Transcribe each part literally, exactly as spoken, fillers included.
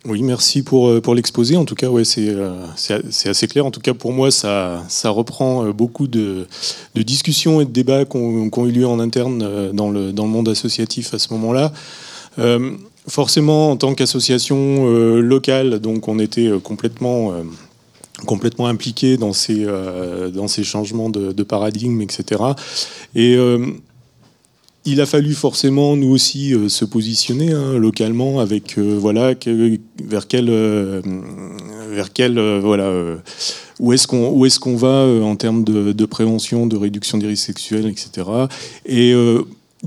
Oui, merci pour, pour l'exposé. En tout cas, ouais, c'est, c'est, c'est assez clair. En tout cas, pour moi, ça, ça reprend beaucoup de, de discussions et de débats qui ont, qui ont eu lieu en interne dans le, dans le monde associatif à ce moment-là. Euh, forcément, en tant qu'association euh, locale, donc on était complètement, euh, complètement impliqués dans ces, euh, dans ces changements de, de paradigme, et cetera. Et euh, il a fallu forcément, nous aussi, euh, se positionner hein, localement avec, euh, voilà, que, vers quel, euh, vers quel, euh, voilà, euh, où est-ce qu'on, où est-ce qu'on va euh, en termes de, de prévention, de réduction des risques sexuels, et cetera. Et euh,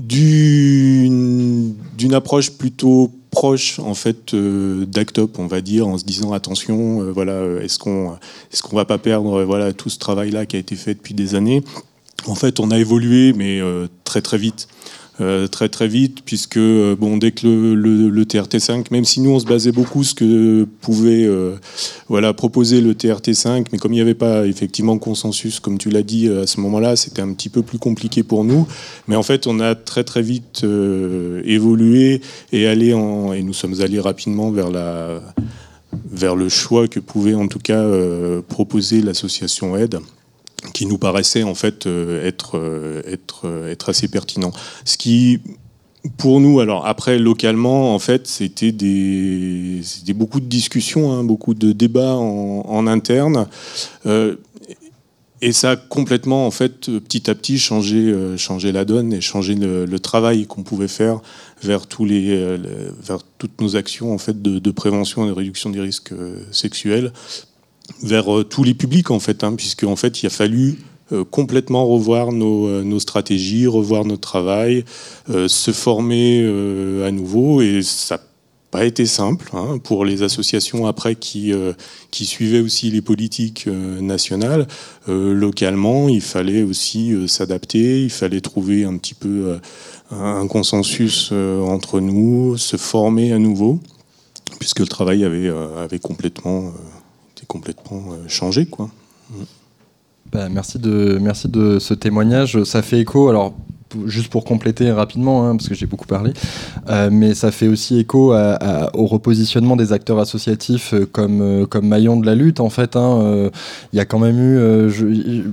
d'une, d'une approche plutôt proche en fait euh, d'Actop, on va dire, en se disant attention, euh, voilà, est-ce qu'on, est-ce qu'on va pas perdre, euh, voilà, tout ce travail-là qui a été fait depuis des années. En fait, on a évolué, mais euh, très très vite. Euh, très très vite, puisque euh, bon, dès que le, le, le T R T cinq, même si nous on se basait beaucoup sur ce que pouvait euh, voilà, proposer le T R T cinq, mais comme il n'y avait pas effectivement consensus, comme tu l'as dit à ce moment-là, c'était un petit peu plus compliqué pour nous. Mais en fait, on a très très vite euh, évolué et, allé en, et nous sommes allés rapidement vers, la, vers le choix que pouvait en tout cas euh, proposer l'association Aide, qui nous paraissait en fait euh, être, euh, être, euh, être assez pertinent. Ce qui, pour nous, alors après localement, en fait, c'était, des, c'était beaucoup de discussions, hein, beaucoup de débats en, en interne. Euh, et ça a complètement, en fait, petit à petit, changé, euh, changé la donne et changé le, le travail qu'on pouvait faire vers, tous les, euh, vers toutes nos actions en fait, de, de prévention et de réduction des risques euh, sexuels, vers euh, tous les publics en fait, hein, puisque en fait il a fallu euh, complètement revoir nos, euh, nos stratégies, revoir notre travail, euh, se former euh, à nouveau, et ça n'a pas été simple hein, pour les associations après qui, euh, qui suivaient aussi les politiques euh, nationales. Euh, localement, il fallait aussi euh, s'adapter, il fallait trouver un petit peu euh, un consensus euh, entre nous, se former à nouveau, puisque le travail avait, euh, avait complètement... Euh, complètement changé, quoi. Bah, merci de merci de ce témoignage. Ça fait écho. Alors juste pour compléter rapidement, hein, parce que j'ai beaucoup parlé, euh, mais ça fait aussi écho à, à, au repositionnement des acteurs associatifs comme euh, comme maillon de la lutte. En fait, il hein, euh, y a quand même eu. Euh, je,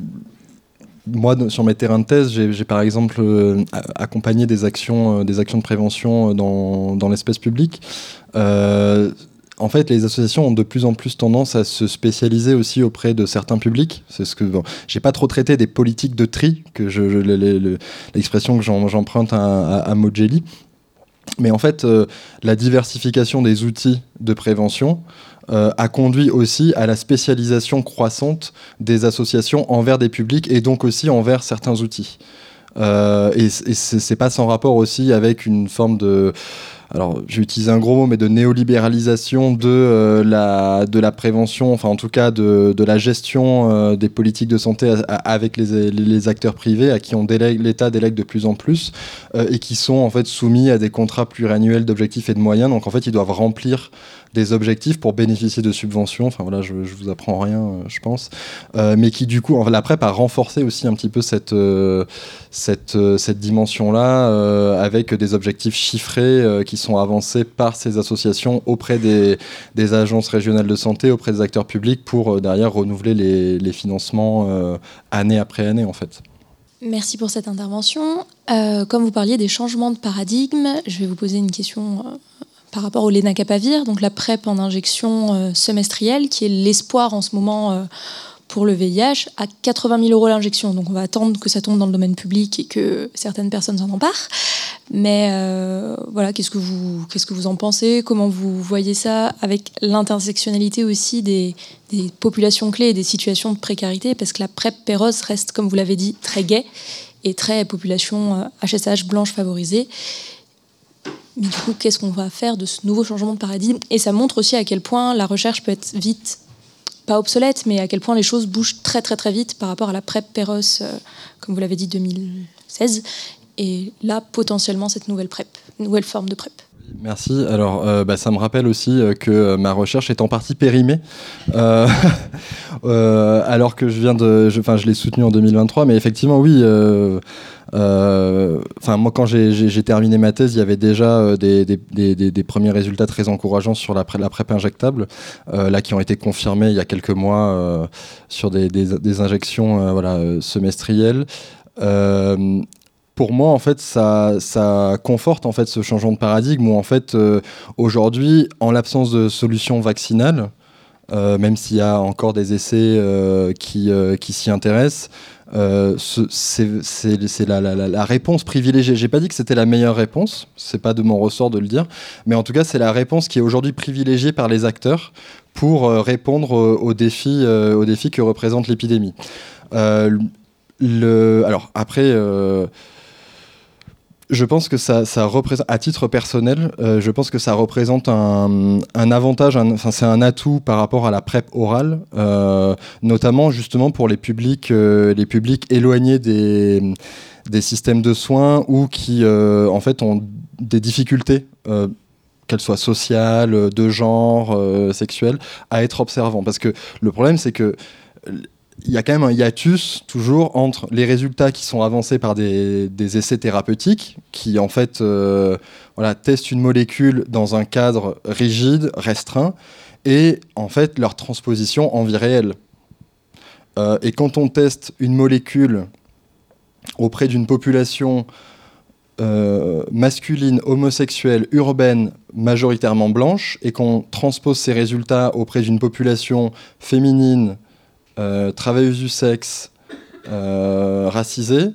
Moi, sur mes terrains de thèse, j'ai, j'ai par exemple euh, accompagné des actions, euh, des actions de prévention dans, dans l'espace public. Euh, En fait, les associations ont de plus en plus tendance à se spécialiser aussi auprès de certains publics. C'est ce que bon, j'ai pas trop traité des politiques de tri, que je, je, le, le, l'expression que j'en, j'emprunte à, à, à Mojeli. Mais en fait, euh, la diversification des outils de prévention euh, a conduit aussi à la spécialisation croissante des associations envers des publics et donc aussi envers certains outils. Euh, et, et c'est, c'est pas sans rapport aussi avec une forme de... Alors, j'ai utilisé un gros mot, mais de néolibéralisation de, euh, la, de la prévention, enfin en tout cas de, de la gestion euh, des politiques de santé à, à, avec les, les acteurs privés à qui on délègue, l'État délègue de plus en plus euh, et qui sont en fait soumis à des contrats pluriannuels d'objectifs et de moyens. Donc en fait, ils doivent remplir des objectifs pour bénéficier de subventions. Enfin voilà, je, je vous apprends rien, euh, je pense. Euh, mais qui du coup, enfin, la PrEP a renforcé aussi un petit peu cette, euh, cette, euh, cette dimension-là euh, avec des objectifs chiffrés euh, qui sont avancés par ces associations auprès des, des agences régionales de santé, auprès des acteurs publics pour euh, derrière renouveler les, les financements euh, année après année en fait. Merci pour cette intervention. Euh, comme vous parliez des changements de paradigme, je vais vous poser une question euh, par rapport au Lenacapavir, donc la PrEP en injection euh, semestrielle, qui est l'espoir en ce moment euh, pour le V I H, à quatre-vingt mille euros l'injection. Donc on va attendre que ça tombe dans le domaine public et que certaines personnes s'en emparent. Mais euh, voilà, qu'est-ce que vous, qu'est-ce que vous en pensez ? Comment vous voyez ça avec l'intersectionnalité aussi des, des populations clés et des situations de précarité ? Parce que la PrEP Péros reste, comme vous l'avez dit, très gay et très population H S H blanche favorisée. Mais du coup, qu'est-ce qu'on va faire de ce nouveau changement de paradigme ? Et ça montre aussi à quel point la recherche peut être vite, pas obsolète, mais à quel point les choses bougent très très très vite par rapport à la PrEP Péros, euh, comme vous l'avez dit, deux mille seize. Et là, potentiellement, cette nouvelle PrEP, nouvelle forme de PrEP. Merci. Alors, euh, bah, ça me rappelle aussi euh, que ma recherche est en partie périmée, euh, euh, alors que je viens de, enfin, je, je l'ai soutenue en deux mille vingt-trois, mais effectivement, oui. Euh, euh, moi, quand j'ai, j'ai, j'ai terminé ma thèse, il y avait déjà euh, des, des, des, des premiers résultats très encourageants sur la, la PrEP injectable, euh, là, qui ont été confirmés il y a quelques mois euh, sur des, des, des injections, euh, voilà, semestrielles. Euh, Pour moi, en fait, ça, ça conforte en fait ce changement de paradigme où en fait, euh, aujourd'hui, en l'absence de solution vaccinale, euh, même s'il y a encore des essais euh, qui, euh, qui s'y intéressent, euh, ce, c'est, c'est, c'est la, la, la réponse privilégiée. J'ai pas dit que c'était la meilleure réponse, c'est pas de mon ressort de le dire, mais en tout cas, c'est la réponse qui est aujourd'hui privilégiée par les acteurs pour euh, répondre aux, aux défis, euh, aux défis que représente l'épidémie. Euh, le, alors après. Euh, Je pense que ça, ça représente, à titre personnel, euh, je pense que ça représente un, un avantage, un, enfin c'est un atout par rapport à la PrEP orale, euh, notamment justement pour les publics, euh, les publics éloignés des, des systèmes de soins ou qui euh, en fait ont des difficultés, euh, qu'elles soient sociales, de genre, euh, sexuelles, à être observants. Parce que le problème, c'est que il y a quand même un hiatus toujours entre les résultats qui sont avancés par des, des essais thérapeutiques qui en fait euh, voilà, testent une molécule dans un cadre rigide, restreint, et en fait leur transposition en vie réelle. Euh, et quand on teste une molécule auprès d'une population euh, masculine, homosexuelle, urbaine, majoritairement blanche, et qu'on transpose ces résultats auprès d'une population féminine, Euh, travailleuse du sexe, euh, racisée,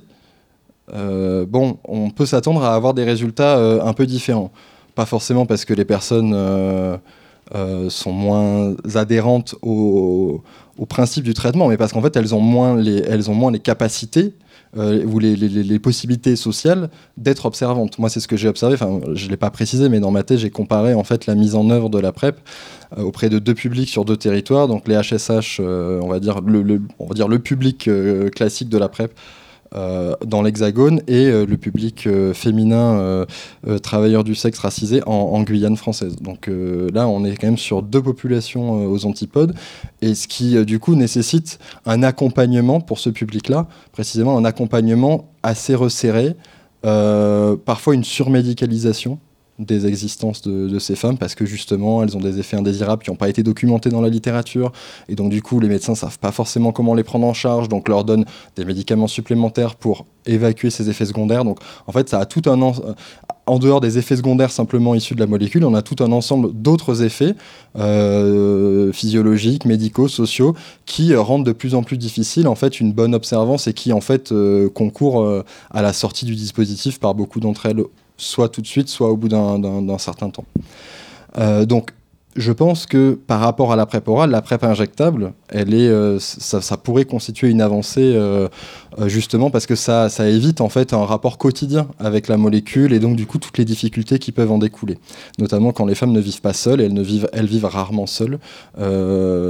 euh, bon, on peut s'attendre à avoir des résultats euh, un peu différents. Pas forcément parce que les personnes euh, euh, sont moins adhérentes au, au principe du traitement, mais parce qu'en fait, elles ont moins les, elles ont moins les capacités euh, ou les, les, les possibilités sociales d'être observantes. Moi, c'est ce que j'ai observé. Enfin, je ne l'ai pas précisé, mais dans ma thèse, j'ai comparé en fait la mise en œuvre de la PrEP euh, auprès de deux publics sur deux territoires. Donc les H S H, euh, on va dire le, le, on va dire le public euh, classique de la PrEP euh, dans l'Hexagone et euh, le public euh, féminin euh, euh, travailleur du sexe racisé en, en Guyane française. Donc euh, là, on est quand même sur deux populations euh, aux antipodes, et ce qui euh, du coup nécessite un accompagnement pour ce public-là, précisément un accompagnement assez resserré, euh, parfois une surmédicalisation des existences de, de ces femmes, parce que justement elles ont des effets indésirables qui n'ont pas été documentés dans la littérature, et donc du coup les médecins ne savent pas forcément comment les prendre en charge, donc leur donnent des médicaments supplémentaires pour évacuer ces effets secondaires. Donc en fait ça a tout un en, en dehors des effets secondaires simplement issus de la molécule, on a tout un ensemble d'autres effets euh, physiologiques, médicaux, sociaux, qui rendent de plus en plus difficile en fait une bonne observance, et qui en fait euh, concourent euh, à la sortie du dispositif par beaucoup d'entre elles, soit tout de suite, soit au bout d'un, d'un, d'un certain temps. Euh, donc, je pense que par rapport à la PrEP orale, la PrEP injectable, elle est, euh, ça, ça pourrait constituer une avancée euh, justement parce que ça, ça évite en fait un rapport quotidien avec la molécule, et donc du coup toutes les difficultés qui peuvent en découler, notamment quand les femmes ne vivent pas seules, et elles, ne vivent, elles vivent rarement seules. Euh,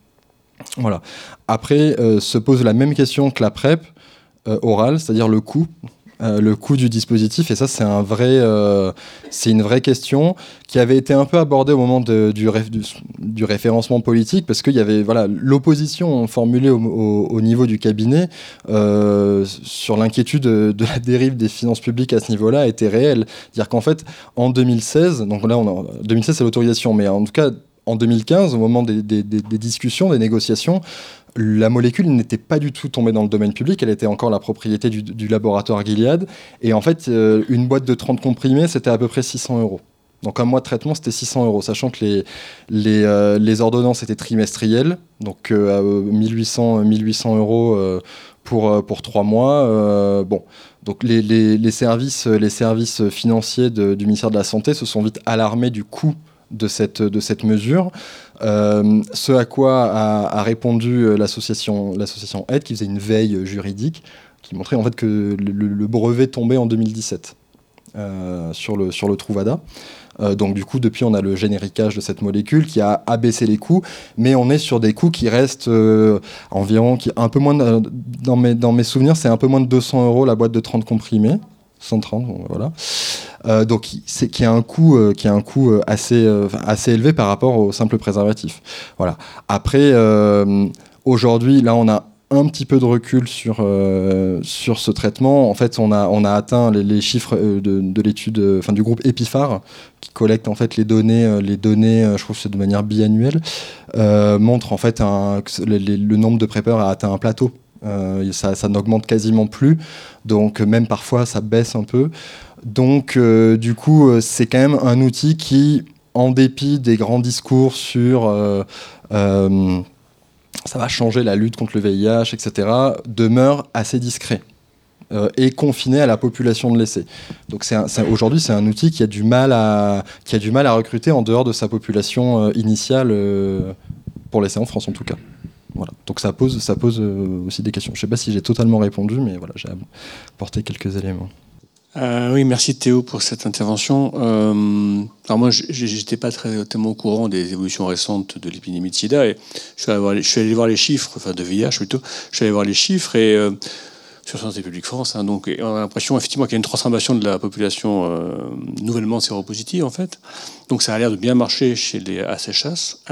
voilà. Après, euh, se pose la même question que la PrEP euh, orale, c'est-à-dire le coût. Euh, le coût du dispositif, et ça c'est un vrai, euh, c'est une vraie question qui avait été un peu abordée au moment de, du, ré, du, du référencement politique, parce qu'il y avait voilà, l'opposition formulée au, au, au niveau du cabinet euh, sur l'inquiétude de, de la dérive des finances publiques à ce niveau-là était réelle. C'est-à-dire qu'en fait, en deux mille seize, donc là, on a, deux mille seize c'est l'autorisation, mais en tout cas, en deux mille quinze, au moment des, des, des, des discussions, des négociations, la molécule n'était pas du tout tombée dans le domaine public, elle était encore la propriété du, du laboratoire Gilead, et en fait, euh, une boîte de trente comprimés, c'était à peu près six cents euros. Donc un mois de traitement, c'était six cents euros, sachant que les, les, euh, les ordonnances étaient trimestrielles, donc euh, mille huit cents euros euh, pour, pour trois mois. Euh, bon. Donc les, les, les, services, les services financiers de, du ministère de la Santé se sont vite alarmés du coût de cette, de cette mesure. Euh, ce à quoi a, a répondu l'association, l'association Aide, qui faisait une veille juridique, qui montrait en fait que le, le brevet tombait en deux mille dix-sept euh, sur, le, sur le Truvada. Euh, donc du coup, depuis, on a le génériquage de cette molécule qui a abaissé les coûts, mais on est sur des coûts qui restent euh, environ, qui, un peu moins de, dans, mes, dans mes souvenirs, c'est un peu moins de deux cents euros la boîte de trente comprimés. cent trente, voilà. Euh, donc, c'est qui a un coût, euh, qui a un coût euh, assez, euh, assez élevé par rapport au simple préservatif. Voilà. Après, euh, aujourd'hui, là, on a un petit peu de recul sur, euh, sur ce traitement. En fait, on a, on a atteint les, les chiffres de, de l'étude, enfin, du groupe EPIFAR, qui collecte en fait les données, les données, je trouve que c'est de manière biannuelle, euh, montre en fait un, que le, le nombre de PrEPers a atteint un plateau. Euh, ça, ça n'augmente quasiment plus, donc même parfois ça baisse un peu. Donc euh, du coup, c'est quand même un outil qui, en dépit des grands discours sur euh, euh, ça va changer la lutte contre le V I H, et cetera, demeure assez discret euh, et confiné à la population de l'essai. Donc c'est un, c'est, aujourd'hui, c'est un outil qui a du mal à, qui a du mal à recruter en dehors de sa population euh, initiale, euh, pour l'essai en France en tout cas. Voilà. Donc ça pose, ça pose euh, aussi des questions. Je ne sais pas si j'ai totalement répondu, mais voilà, j'ai apporté quelques éléments. Euh, oui, merci Théo pour cette intervention. Euh, alors moi, je n'étais pas très tellement au courant des évolutions récentes de l'épidémie de sida, et je suis allé voir les, je suis allé voir les chiffres, enfin de V I H plutôt. Je suis allé voir les chiffres et euh, sur Santé publique France, hein, donc on a l'impression effectivement qu'il y a une transformation de la population euh, nouvellement séropositive en fait. Donc ça a l'air de bien marcher chez les A S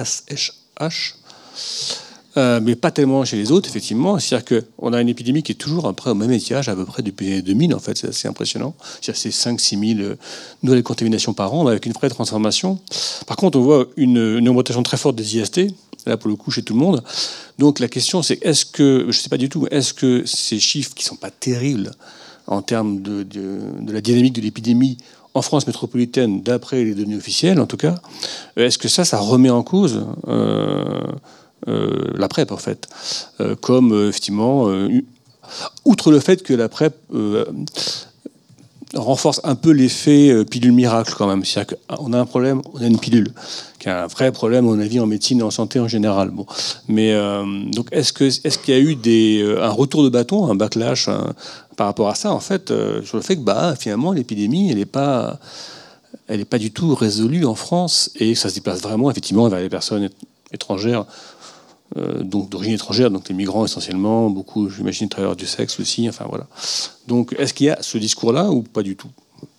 H. Euh, mais pas tellement chez les autres, effectivement. C'est-à-dire qu'on a une épidémie qui est toujours après au même étiage, à peu près depuis deux mille, en fait. C'est assez impressionnant. C'est-à-dire c'est cinq à six mille nouvelles contaminations par an, avec une vraie transformation. Par contre, on voit une, une augmentation très forte des I S T, là, pour le coup, chez tout le monde. Donc la question, c'est est-ce que, je ne sais pas du tout, est-ce que ces chiffres qui ne sont pas terribles en termes de, de, de la dynamique de l'épidémie en France métropolitaine, d'après les données officielles, en tout cas, est-ce que ça, ça remet en cause euh, Euh, la PrEP en fait, euh, comme euh, effectivement, euh, outre le fait que la PrEP euh, renforce un peu l'effet euh, pilule miracle quand même, c'est-à-dire qu'on a un problème, on a une pilule, qui est un vrai problème à mon avis en médecine et en santé en général. Bon, mais euh, donc est-ce que est-ce qu'il y a eu des euh, un retour de bâton, un backlash un, par rapport à ça en fait, euh, sur le fait que bah finalement l'épidémie elle n'est pas elle n'est pas du tout résolue en France et ça se déplace vraiment effectivement vers les personnes étrangères. Euh, donc d'origine étrangère, donc les migrants essentiellement, beaucoup, j'imagine, travailleurs du sexe aussi, enfin voilà. Donc, est-ce qu'il y a ce discours-là ou pas du tout ?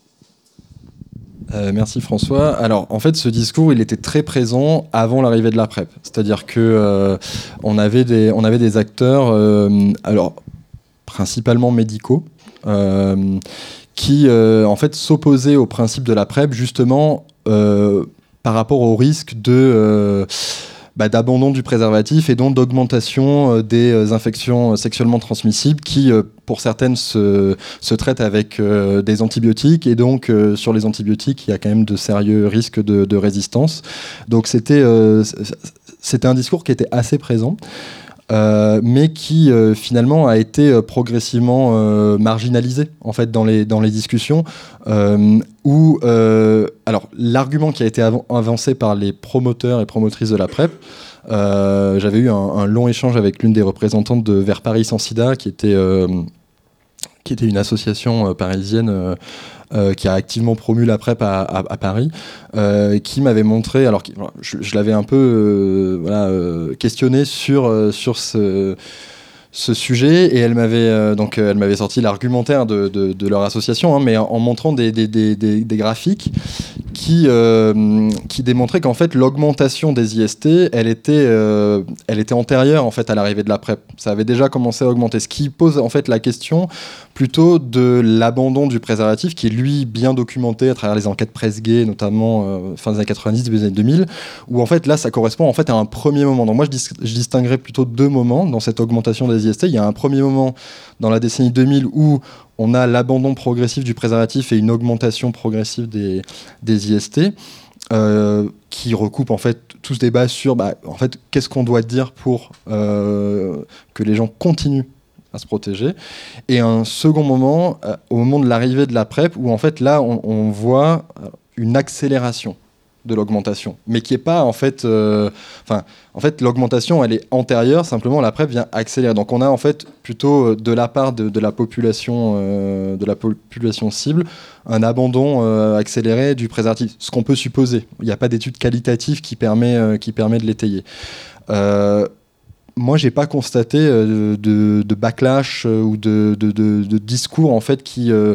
Euh, merci François. Alors en fait ce discours il était très présent avant l'arrivée de la PrEP. C'est-à-dire que euh, on avait des on avait des acteurs euh, alors principalement médicaux euh, qui euh, en fait s'opposaient au principe de la PrEP justement euh, par rapport au risque de euh, Bah, d'abandon du préservatif et donc d'augmentation euh, des euh, infections sexuellement transmissibles qui, euh, pour certaines, se, se traitent avec euh, des antibiotiques. Et donc, euh, sur les antibiotiques, il y a quand même de sérieux risques de, de résistance. Donc, c'était, euh, c'était un discours qui était assez présent. Euh, mais qui euh, finalement a été euh, progressivement euh, marginalisé en fait dans les dans les discussions euh, où euh, alors l'argument qui a été av- avancé par les promoteurs et promotrices de la PrEP, euh, j'avais eu un, un long échange avec l'une des représentantes de Vers Paris sans Sida qui était euh, qui était une association euh, parisienne euh, euh, qui a activement promu la PrEP à, à, à Paris, euh, qui m'avait montré, alors je, je l'avais un peu euh, voilà, euh, questionné sur, euh, sur ce, ce sujet, et elle m'avait, euh, donc, elle m'avait sorti l'argumentaire de, de, de leur association, hein, mais en, en montrant des, des, des, des, des graphiques qui, euh, qui démontraient qu'en fait l'augmentation des I S T, elle était, euh, elle était antérieure en fait à l'arrivée de la PrEP. Ça avait déjà commencé à augmenter, ce qui pose en fait la question plutôt de l'abandon du préservatif, qui est lui bien documenté à travers les enquêtes presse gay, notamment euh, fin des années quatre-vingt-dix, début des années deux mille, où en fait là ça correspond en fait à un premier moment. Donc moi je, dis- je distinguerais plutôt deux moments dans cette augmentation des I S T. Il y a un premier moment dans la décennie deux mille où on a l'abandon progressif du préservatif et une augmentation progressive des, des I S T, euh, qui recoupe en fait tout ce débat sur bah, en fait, qu'est-ce qu'on doit dire pour euh, que les gens continuent à se protéger. Et un second moment, euh, au moment de l'arrivée de la PrEP, où en fait là on, on voit une accélération de l'augmentation, mais qui est pas en fait, euh, enfin, en fait l'augmentation elle est antérieure, simplement la PrEP vient accélérer. Donc on a en fait plutôt de la part de, de la population, euh, de la population cible, un abandon euh, accéléré du préservatif, ce qu'on peut supposer. Il n'y a pas d'étude qualitative qui permet, euh, qui permet de l'étayer. Euh, moi, j'ai pas constaté euh, de, de backlash euh, ou de, de, de, de discours en fait qui euh,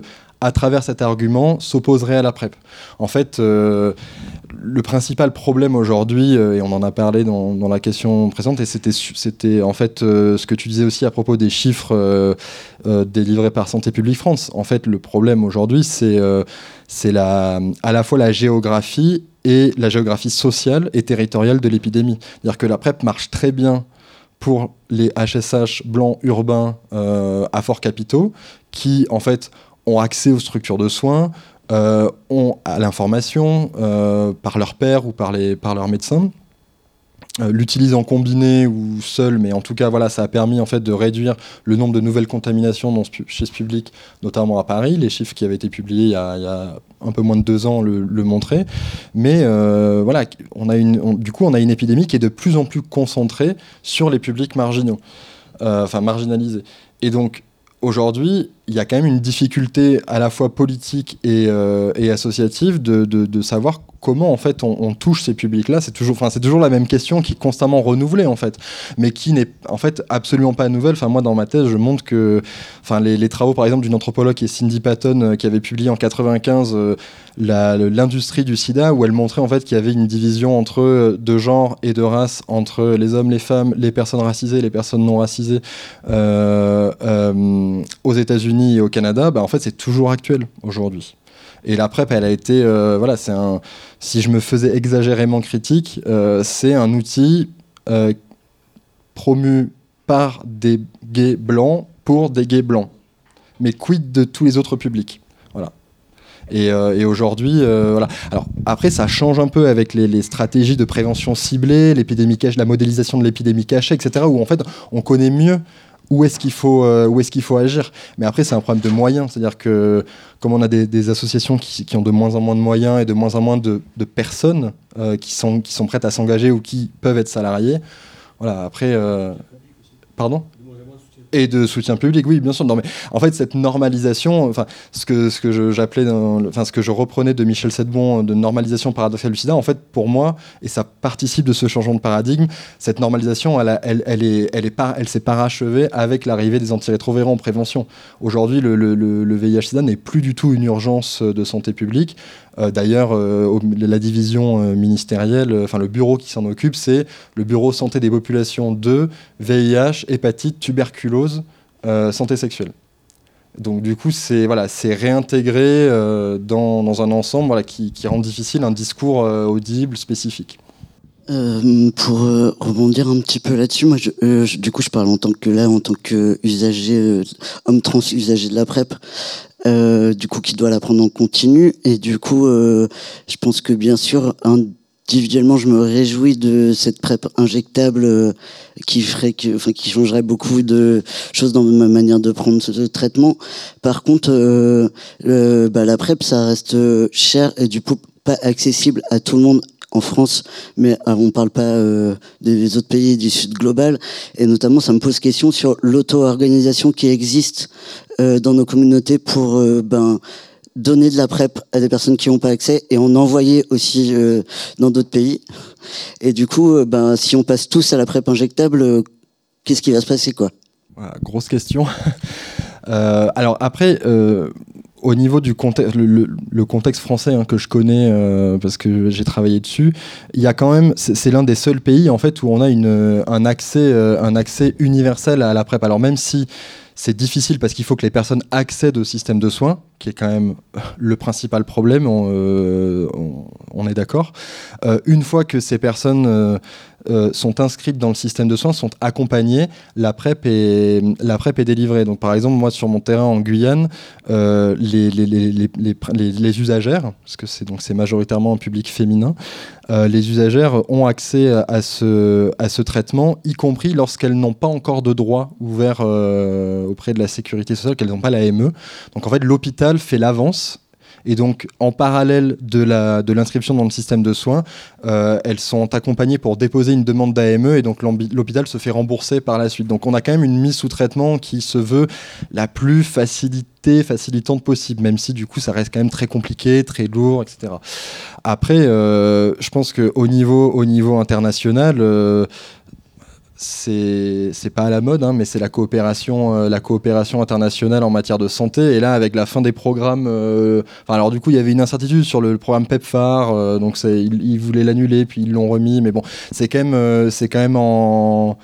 à travers cet argument, s'opposerait à la PrEP. En fait, euh, le principal problème aujourd'hui, euh, et on en a parlé dans, dans la question précédente, et c'était, c'était en fait euh, ce que tu disais aussi à propos des chiffres euh, euh, délivrés par Santé publique France. En fait, le problème aujourd'hui, c'est, euh, c'est la, à la fois la géographie et la géographie sociale et territoriale de l'épidémie. C'est-à-dire que la PrEP marche très bien pour les H S H blancs urbains euh, à forts capitaux, qui en fait ont accès aux structures de soins, euh, ont à l'information euh, par leur père ou par, les, par leurs médecins, euh, l'utilisent en combiné ou seul, mais en tout cas voilà, ça a permis en fait de réduire le nombre de nouvelles contaminations dans ce, chez ce public, notamment à Paris. Les chiffres qui avaient été publiés il y a, il y a un peu moins de deux ans le, le montraient. Mais euh, voilà, on a une, on, du coup, on a une épidémie qui est de plus en plus concentrée sur les publics marginaux, euh, enfin marginalisés. Et donc aujourd'hui, il y a quand même une difficulté à la fois politique et, euh, et associative de, de, de savoir comment en fait on, on touche ces publics-là. C'est toujours, enfin, c'est toujours la même question qui est constamment renouvelée en fait, mais qui n'est en fait absolument pas nouvelle. Enfin, moi dans ma thèse, je montre que, enfin, les, les travaux par exemple d'une anthropologue qui est Cindy Patton, euh, qui avait publié en quatre-vingt-quinze euh, la, l'industrie du sida, où elle montrait en fait qu'il y avait une division entre de genre et de race entre les hommes, les femmes, les personnes racisées, les personnes non racisées euh, euh, aux États-Unis et au Canada. Bah, en fait, c'est toujours actuel aujourd'hui. Et la PrEP, elle a été, euh, voilà, c'est un. Si je me faisais exagérément critique, euh, c'est un outil euh, promu par des gays blancs pour des gays blancs. Mais quid de tous les autres publics ? Voilà. Et, euh, et aujourd'hui, euh, voilà. Alors après, ça change un peu avec les, les stratégies de prévention ciblée, l'épidémie cachée, la modélisation de l'épidémie cachée, et cetera. Où en fait, on connaît mieux où est-ce qu'il faut, euh, où est-ce qu'il faut agir. Mais après, c'est un problème de moyens. C'est-à-dire que comme on a des, des associations qui, qui ont de moins en moins de moyens et de moins en moins de, de personnes euh, qui, sont, qui sont prêtes à s'engager ou qui peuvent être salariées, voilà, après... Euh... Pardon ? Et de soutien public, oui, bien sûr. Non, mais en fait, cette normalisation, enfin, ce que ce que je, j'appelais, dans, enfin, ce que je reprenais de Michel Sedbon, de normalisation paradoxale du sida, en fait, pour moi, et ça participe de ce changement de paradigme, cette normalisation, elle, a, elle, elle est, elle est par, elle s'est parachevée avec l'arrivée des antirétroviraux en prévention. Aujourd'hui, le, le, le V I H/SIDA n'est plus du tout une urgence de santé publique. Euh, d'ailleurs, euh, la division euh, ministérielle, enfin le bureau qui s'en occupe, c'est le bureau santé des populations de V I H, hépatite, tuberculose, euh, santé sexuelle. Donc du coup, c'est voilà, c'est réintégré euh, dans, dans un ensemble voilà, qui, qui rend difficile un discours euh, audible spécifique. Euh, pour euh, rebondir un petit peu là-dessus, moi, je, euh, je, du coup, je parle en tant que là, en tant que usager, euh, homme trans usager de la PrEP. Euh, du coup, qui doit la prendre en continu. Et du coup, euh, je pense que bien sûr, individuellement, je me réjouis de cette PrEP injectable euh, qui ferait que, enfin, qui changerait beaucoup de choses dans ma manière de prendre ce traitement. Par contre, euh, euh, bah, la PrEP, ça reste cher et du coup pas accessible à tout le monde en France, mais alors, on parle pas euh, des autres pays du Sud global, et notamment ça me pose question sur l'auto-organisation qui existe euh, dans nos communautés pour euh, ben donner de la PrEP à des personnes qui n'ont pas accès et en envoyer aussi euh, dans d'autres pays. Et du coup, euh, ben si on passe tous à la PrEP injectable, euh, qu'est-ce qui va se passer, quoi ? Voilà, grosse question. euh, alors après. Euh Au niveau du contexte, le, le, le contexte français hein, que je connais euh, parce que j'ai travaillé dessus, il y a quand même, c'est, c'est l'un des seuls pays en fait où on a une, un accès, euh, un accès universel à la PrEP. Alors même si c'est difficile parce qu'il faut que les personnes accèdent au système de soins, qui est quand même le principal problème, on, euh, on, on est d'accord. Euh, une fois que ces personnes euh, euh, sont inscrites dans le système de soins, sont accompagnées, la PrEP est, la PrEP est délivrée. Donc par exemple, moi sur mon terrain en Guyane, euh, les, les, les, les, les, les, les usagères, parce que c'est, donc, c'est majoritairement un public féminin, euh, les usagères ont accès à ce, à ce traitement, y compris lorsqu'elles n'ont pas encore de droit ouvert euh, auprès de la sécurité sociale, qu'elles n'ont pas la M E. Donc en fait, l'hôpital fait l'avance. Et donc, en parallèle de, la, de l'inscription dans le système de soins, euh, elles sont accompagnées pour déposer une demande d'A M E et donc l'hôpital se fait rembourser par la suite. Donc, on a quand même une mise sous traitement qui se veut la plus facilitée, facilitante possible, même si du coup, ça reste quand même très compliqué, très lourd, et cetera. Après, euh, je pense qu'au niveau, au niveau international, euh, c'est c'est pas à la mode, hein, mais c'est la coopération, euh, la coopération internationale en matière de santé. Et là, avec la fin des programmes, euh, enfin, alors du coup, il y avait une incertitude sur le, le programme PEPFAR, euh, donc c'est, ils, ils voulaient l'annuler, puis ils l'ont remis. Mais bon, c'est quand même, euh, c'est quand même en,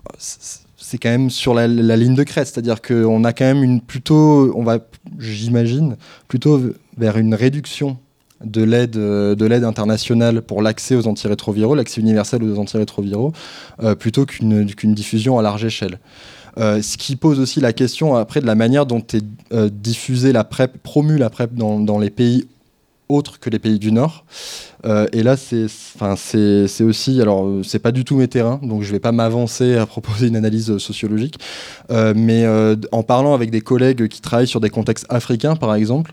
c'est quand même sur la, la ligne de crête, c'est-à-dire qu'on a quand même une plutôt, on va, j'imagine, plutôt vers une réduction de l'aide, de l'aide internationale pour l'accès aux antirétroviraux, l'accès universel aux antirétroviraux, euh, plutôt qu'une, qu'une diffusion à large échelle. Euh, ce qui pose aussi la question après de la manière dont est euh, diffusée la PrEP, promue la PrEP dans, dans les pays autres que les pays du Nord. Euh, et là, c'est, enfin, c'est, c'est aussi, alors, c'est pas du tout mes terrains, donc je vais pas m'avancer à proposer une analyse sociologique, euh, mais euh, en parlant avec des collègues qui travaillent sur des contextes africains, par exemple,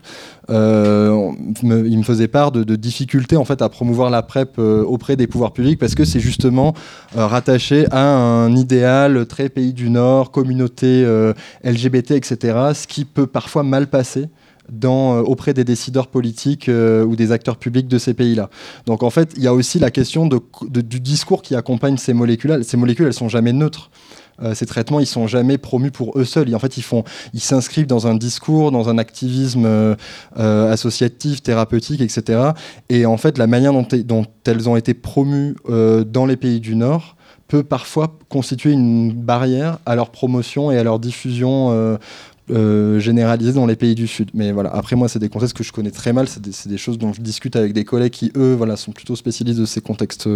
euh, me, ils me faisaient part de, de difficultés en fait à promouvoir la PrEP euh, auprès des pouvoirs publics parce que c'est justement euh, rattaché à un idéal très pays du Nord, communauté euh, L G B T, et cetera, ce qui peut parfois mal passer Dans, euh, auprès des décideurs politiques euh, ou des acteurs publics de ces pays-là. Donc en fait, il y a aussi la question de, de, du discours qui accompagne ces molécules. Ces molécules, elles sont jamais neutres. Euh, ces traitements, ils sont jamais promus pour eux seuls. Et en fait, ils, font, ils s'inscrivent dans un discours, dans un activisme euh, euh, associatif, thérapeutique, et cetera. Et en fait, la manière dont, dont elles ont été promues euh, dans les pays du Nord peut parfois constituer une barrière à leur promotion et à leur diffusion euh, Euh, généralisé dans les pays du Sud. Mais voilà, après moi, c'est des contextes que je connais très mal, c'est des, c'est des choses dont je discute avec des collègues qui, eux, voilà, sont plutôt spécialistes de ces contextes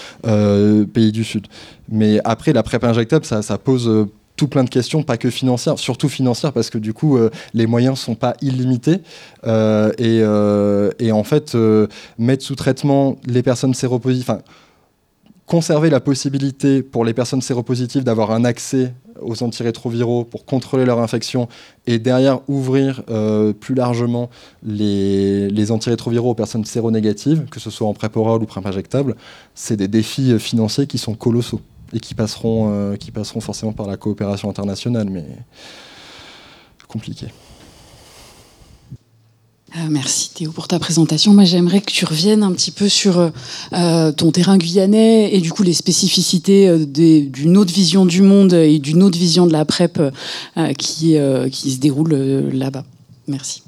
euh, pays du Sud. Mais après, la PrEP injectable, ça, ça pose euh, tout plein de questions, pas que financières, surtout financières, parce que du coup, euh, les moyens sont pas illimités. Euh, et, euh, et en fait, euh, mettre sous traitement les personnes séropositives, enfin, conserver la possibilité pour les personnes séropositives d'avoir un accès aux antirétroviraux pour contrôler leur infection et derrière ouvrir euh, plus largement les, les antirétroviraux aux personnes séronégatives, que ce soit en PrEP orale ou PrEP injectable, c'est des défis financiers qui sont colossaux et qui passeront, euh, qui passeront forcément par la coopération internationale, mais compliqué. Euh, merci Théo pour ta présentation. Moi, j'aimerais que tu reviennes un petit peu sur euh, ton terrain guyanais et du coup les spécificités euh, des, d'une autre vision du monde et d'une autre vision de la PrEP euh, qui, euh, qui se déroule euh, là-bas. Merci.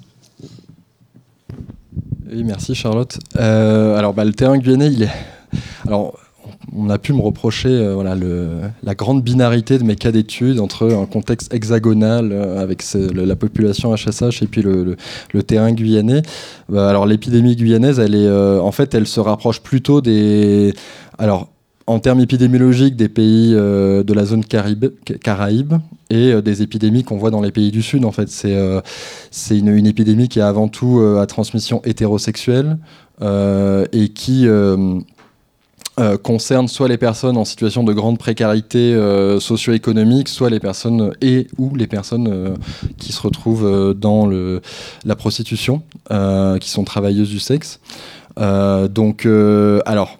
Oui, merci Charlotte. Euh, alors, bah, le terrain guyanais, il est... Alors, on a pu me reprocher euh, voilà, le, la grande binarité de mes cas d'études entre un contexte hexagonal euh, avec ce, le, la population H S H et puis le, le, le terrain guyanais. Euh, alors l'épidémie guyanaise, elle est, euh, en fait, elle se rapproche plutôt des... Alors, en termes épidémiologiques, des pays euh, de la zone Caraïbe, Caraïbe et euh, des épidémies qu'on voit dans les pays du Sud. En fait, c'est, euh, c'est une, une épidémie qui est avant tout euh, à transmission hétérosexuelle euh, et qui... Euh, Euh, concerne soit les personnes en situation de grande précarité euh, socio-économique, soit les personnes et ou les personnes euh, qui se retrouvent euh, dans le, la prostitution, euh, qui sont travailleuses du sexe. Euh, donc, euh, alors,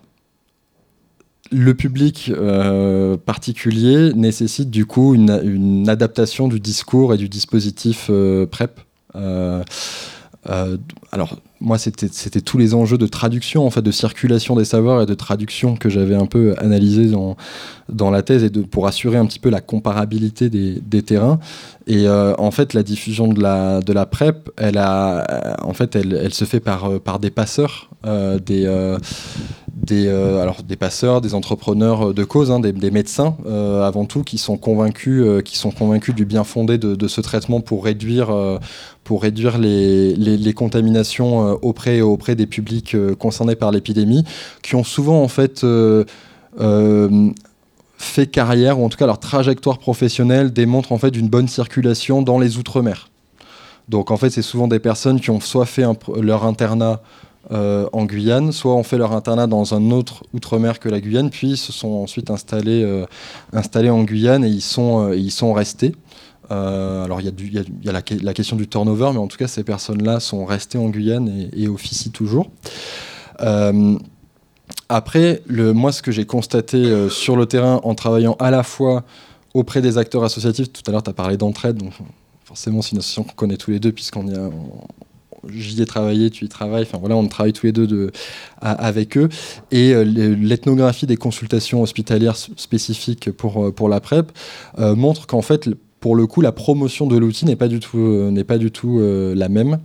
le public euh, particulier nécessite du coup une, une adaptation du discours et du dispositif euh, PrEP. Euh, euh, alors, moi, c'était, c'était tous les enjeux de traduction, en fait, de circulation des savoirs et de traduction que j'avais un peu analysé dans, dans la thèse et de, pour assurer un petit peu la comparabilité des, des terrains. Et euh, en fait, la diffusion de la, de la PrEP, elle, a, en fait, elle, elle se fait par, par des passeurs, euh, des... Euh, Des, euh, alors des passeurs, des entrepreneurs de cause, hein, des, des médecins euh, avant tout, qui sont convaincus, euh, qui sont convaincus du bien fondé de, de ce traitement pour réduire, euh, pour réduire les, les, les contaminations euh, auprès, auprès des publics euh, concernés par l'épidémie, qui ont souvent en fait euh, euh, fait carrière, ou en tout cas leur trajectoire professionnelle démontre en fait une bonne circulation dans les Outre-mer. Donc en fait, c'est souvent des personnes qui ont soit fait un, leur internat Euh, en Guyane, soit ont fait leur internat dans un autre outre-mer que la Guyane, puis se sont ensuite installés, euh, installés en Guyane et ils sont, euh, ils sont restés. Euh, alors il y, y, y a la, la question du turnover, mais en tout cas ces personnes-là sont restées en Guyane et, et officient toujours. Euh, après, le, moi ce que j'ai constaté euh, sur le terrain en travaillant à la fois auprès des acteurs associatifs, tout à l'heure tu as parlé d'entraide, donc forcément c'est une association qu'on connaît tous les deux puisqu'on y a... On, j'y ai travaillé, tu y travailles, enfin voilà, on travaille tous les deux de, à, avec eux. Et euh, l'ethnographie des consultations hospitalières spécifiques pour, pour la PrEP euh, montre qu'en fait, pour le coup, la promotion de l'outil n'est pas du tout, euh, n'est pas du tout euh, la même.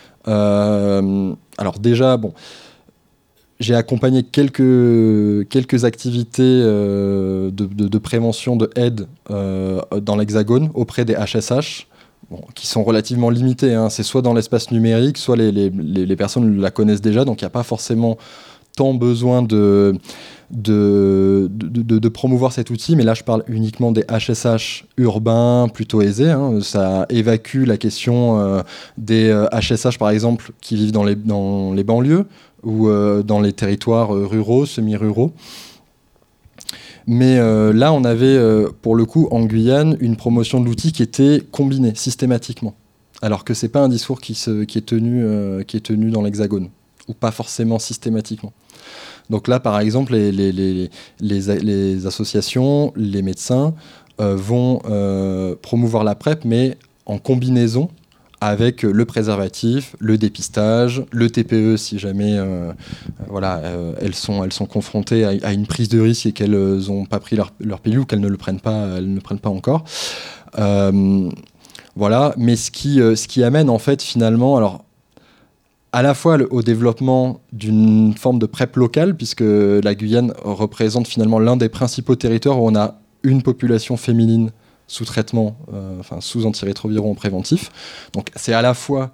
Euh, alors déjà, bon, j'ai accompagné quelques, quelques activités euh, de, de, de prévention, de aide euh, dans l'Hexagone auprès des H S H, bon, qui sont relativement limitées. Hein. C'est soit dans l'espace numérique, soit les, les, les personnes la connaissent déjà, donc il n'y a pas forcément tant besoin de, de, de, de, de promouvoir cet outil. Mais là, je parle uniquement des H S H urbains plutôt aisés. Hein. Ça évacue la question euh, des euh, H S H, par exemple, qui vivent dans les, dans les banlieues ou euh, dans les territoires euh, ruraux, semi-ruraux. Mais euh, là, on avait, euh, pour le coup, en Guyane, une promotion de l'outil qui était combinée systématiquement. Alors que ce n'est pas un discours qui, se, qui, est tenu, euh, qui est tenu dans l'Hexagone, ou pas forcément systématiquement. Donc là, par exemple, les, les, les, les, les associations, les médecins euh, vont euh, promouvoir la PrEP, mais en combinaison avec le préservatif, le dépistage, le T P E si jamais euh, voilà, euh, elles, sont, elles sont confrontées à, à une prise de risque et qu'elles n'ont pas pris leur, leur pilule ou qu'elles ne le prennent pas, elles ne le prennent pas encore. Euh, voilà, mais ce qui, euh, ce qui amène en fait finalement, alors à la fois le, au développement d'une forme de PrEP locale, puisque la Guyane représente finalement l'un des principaux territoires où on a une population féminine sous traitement, euh, enfin sous antirétroviraux préventif. Donc c'est à la fois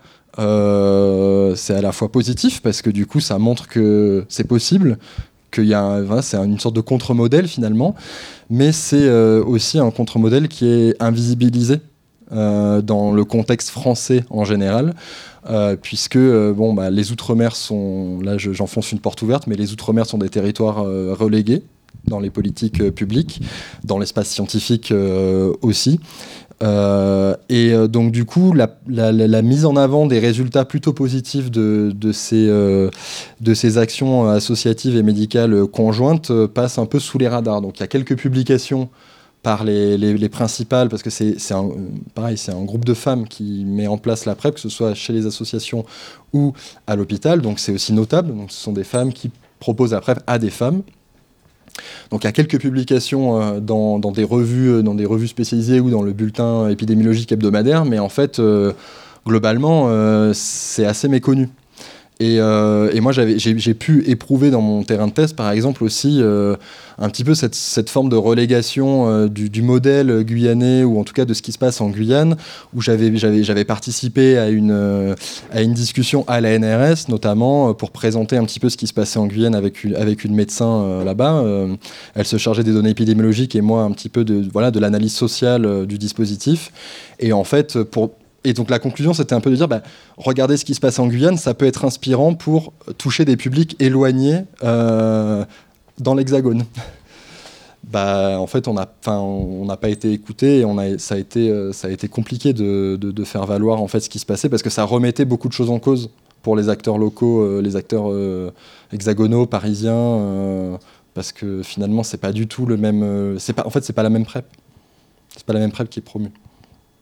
euh, c'est à la fois positif parce que du coup ça montre que c'est possible, qu'il y a un, voilà, c'est une sorte de contre-modèle finalement, mais c'est euh, aussi un contre-modèle qui est invisibilisé euh, dans le contexte français en général. Euh, puisque euh, bon, bah, les Outre-mer sont, là je, j'enfonce une porte ouverte, mais les Outre-mer sont des territoires euh, relégués dans les politiques euh, publiques, dans l'espace scientifique euh, aussi. Euh, et euh, donc du coup, la, la, la mise en avant des résultats plutôt positifs de, de, ces, euh, de ces actions associatives et médicales conjointes euh, passe un peu sous les radars. Donc il y a quelques publications par les, les, les principales, parce que c'est, c'est un, pareil, c'est un groupe de femmes qui met en place la PrEP, que ce soit chez les associations ou à l'hôpital, donc c'est aussi notable. Donc ce sont des femmes qui proposent la PrEP à des femmes. Donc il y a quelques publications euh, dans, dans, des revues, dans des revues spécialisées ou dans le bulletin épidémiologique hebdomadaire, mais en fait, euh, globalement, euh, c'est assez méconnu. Et, euh, et moi, j'avais, j'ai, j'ai pu éprouver dans mon terrain de test, par exemple, aussi euh, un petit peu cette, cette forme de relégation euh, du, du modèle guyanais, ou en tout cas de ce qui se passe en Guyane, où j'avais, j'avais, j'avais participé à une, euh, à une discussion à la N R S, notamment, euh, pour présenter un petit peu ce qui se passait en Guyane avec une, avec une médecin euh, là-bas. Euh, elle se chargeait des données épidémiologiques et moi un petit peu de, voilà, de l'analyse sociale euh, du dispositif. Et en fait, pour... Et donc la conclusion, c'était un peu de dire, bah, regardez ce qui se passe en Guyane, ça peut être inspirant pour toucher des publics éloignés euh, dans l'Hexagone. Bah, en fait, on n'a on n'a pas été écouté et on a, ça, a été, ça a été compliqué de, de, de faire valoir en fait, ce qui se passait, parce que ça remettait beaucoup de choses en cause pour les acteurs locaux, euh, les acteurs euh, hexagonaux, parisiens, euh, parce que finalement, c'est pas du tout le même... Euh, c'est pas, en fait, c'est pas la même PrEP. C'est pas la même PrEP qui est promue.